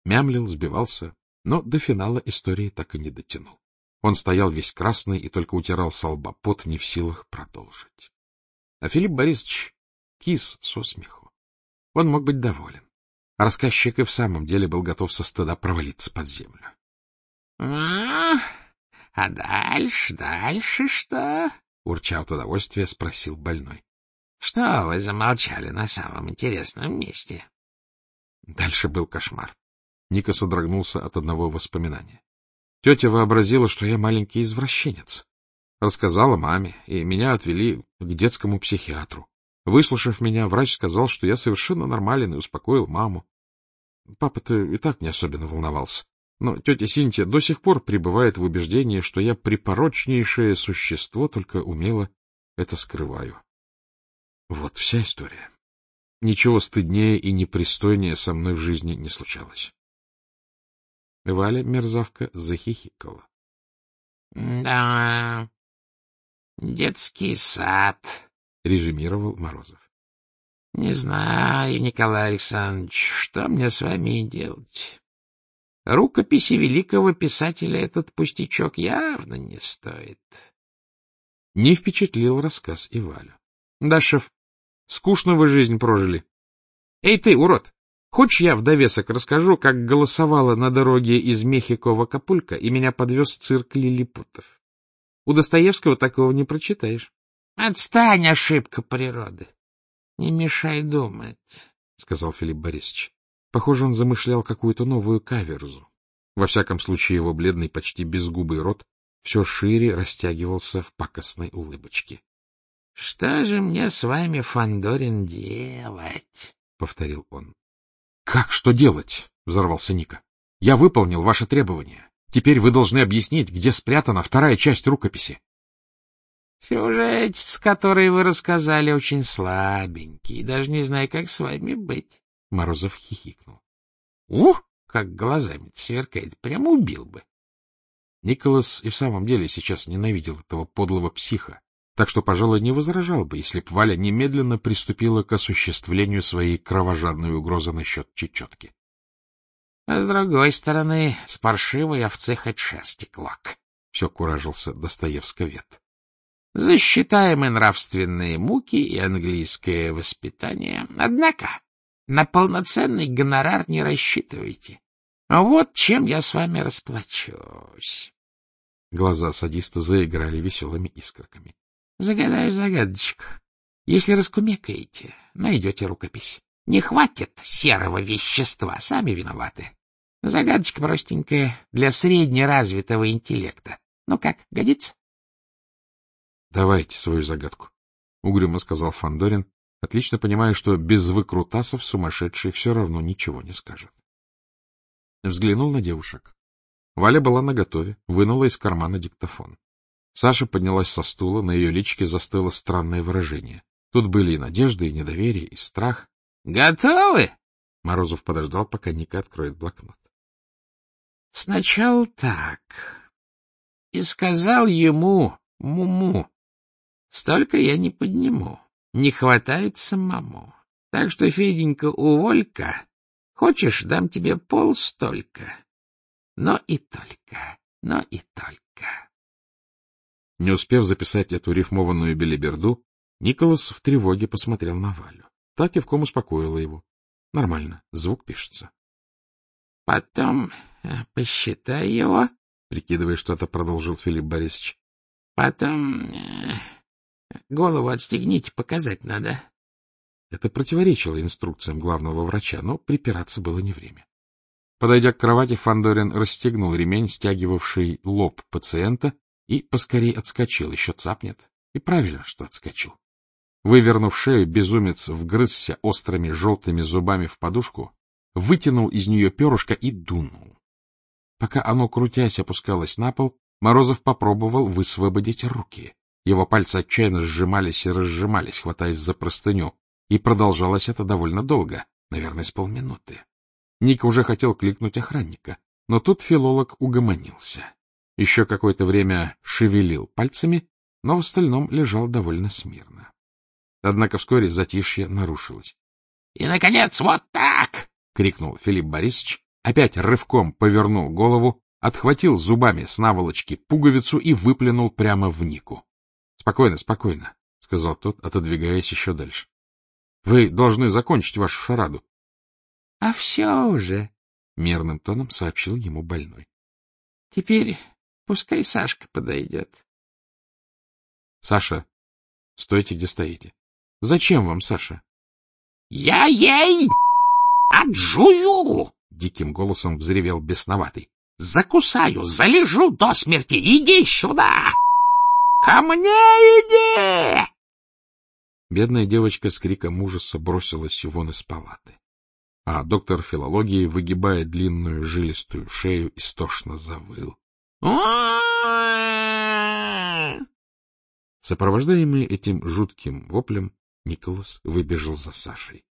Мямлил, сбивался, но до финала истории так и не дотянул. Он стоял весь красный и только утирал со лба пот, не в силах продолжить. А Филипп Борисович кис со смеху. Он мог быть доволен. Рассказчик и в самом деле был готов со стыда провалиться под землю. — А дальше что? — урча от удовольствия спросил больной. — Что вы замолчали на самом интересном месте? Дальше был кошмар. Ника содрогнулся от одного воспоминания. Тетя вообразила, что я маленький извращенец. Рассказала маме, и меня отвели к детскому психиатру. Выслушав меня, врач сказал, что я совершенно нормален, и успокоил маму. Папа-то и так не особенно волновался. Но тетя Синтия до сих пор пребывает в убеждении, что я припорочнейшее существо, только умело это скрываю. Вот вся история. Ничего стыднее и непристойнее со мной в жизни не случалось. Валя, мерзавка, захихикала. — Да, детский сад, — резюмировал Морозов. — Не знаю, Николай Александрович, что мне с вами делать. Рукописи великого писателя этот пустячок явно не стоит. Не впечатлил рассказ и Валю. — Да, шеф, скучно вы жизнь прожили. Эй ты, урод! Хочешь, я в довесок расскажу, как голосовала на дороге из Мехико в Акапулько, и меня подвез цирк лилипутов? У Достоевского такого не прочитаешь. — Отстань, ошибка природы. Не мешай думать, — сказал Филипп Борисович. Похоже, он замышлял какую-то новую каверзу. Во всяком случае, его бледный, почти безгубый рот все шире растягивался в пакостной улыбочке. — Что же мне с вами, Фандорин, делать? — повторил он. — Как что делать? — взорвался Ника. — Я выполнил ваше требование. Теперь вы должны объяснить, где спрятана вторая часть рукописи. — Сюжетец, который вы рассказали, очень слабенький, даже не знаю, как с вами быть. Морозов хихикнул. — Ух, как глазами сверкает, прямо убил бы. Николас и в самом деле сейчас ненавидел этого подлого психа, так что, пожалуй, не возражал бы, если б Валя немедленно приступила к осуществлению своей кровожадной угрозы насчет чечетки. — А с другой стороны, с паршивой овцы хоть шерсти клок, — все куражился Достоевсковед. — Засчитаем и нравственные муки, и английское воспитание. Однако на полноценный гонорар не рассчитывайте. Вот чем я с вами расплачусь. Глаза садиста заиграли веселыми искорками. — Загадаю загадочку. Если раскумекаете, найдете рукопись. Не хватит серого вещества, сами виноваты. Загадочка простенькая, для среднеразвитого интеллекта. Ну как, годится? — Давайте свою загадку, — угрюмо сказал Фандорин, отлично понимая, что без выкрутасов сумасшедший все равно ничего не скажет. Взглянул на девушек. Валя была наготове, вынула из кармана диктофон. Саша поднялась со стула, на ее личике застыло странное выражение. Тут были и надежда, и недоверие, и страх. — Готовы? — Морозов подождал, пока Ника откроет блокнот. — Сначала так. И сказал ему, Муму, столько я не подниму, не хватает самому. Так что, Феденька, уволь-ка, хочешь, дам тебе полстолько. Но и только, но и только. Не успев записать эту рифмованную белиберду, Николас в тревоге посмотрел на Валю. Та кивком успокоила его. Нормально, звук пишется. — Потом посчитай его, — прикидывая что-то, продолжил Филипп Борисович. — Потом голову отстегните, показать надо. Это противоречило инструкциям главного врача, но припираться было не время. Подойдя к кровати, Фандорин расстегнул ремень, стягивавший лоб пациента, и поскорей отскочил, еще цапнет. И правильно, что отскочил. Вывернув шею, безумец вгрызся острыми желтыми зубами в подушку, вытянул из нее перышко и дунул. Пока оно, крутясь, опускалось на пол, Морозов попробовал высвободить руки. Его пальцы отчаянно сжимались и разжимались, хватаясь за простыню, и продолжалось это довольно долго, наверное, с полминуты. Ника уже хотел кликнуть охранника, но тут филолог угомонился. Еще какое-то время шевелил пальцами, но в остальном лежал довольно смирно. Однако вскоре затишье нарушилось. — И, наконец, вот так! — крикнул Филипп Борисович опять рывком повернул голову, отхватил зубами с наволочки пуговицу и выплюнул прямо в Нику. — Спокойно, спокойно, — сказал тот, отодвигаясь еще дальше. — Вы должны закончить вашу шараду. — А все уже, — мерным тоном сообщил ему больной. — Теперь пускай Сашка подойдет. — Саша, стойте, где стоите. — Зачем вам, Саша? — Я ей отжую! — диким голосом взревел бесноватый. — Закусаю, залежу до смерти. Иди сюда! Ко мне иди! Бедная девочка с криком ужаса бросилась вон из палаты, а доктор филологии, выгибая длинную жилистую шею, истошно завыл. Сопровождаемый этим жутким воплем, Николас выбежал за Сашей.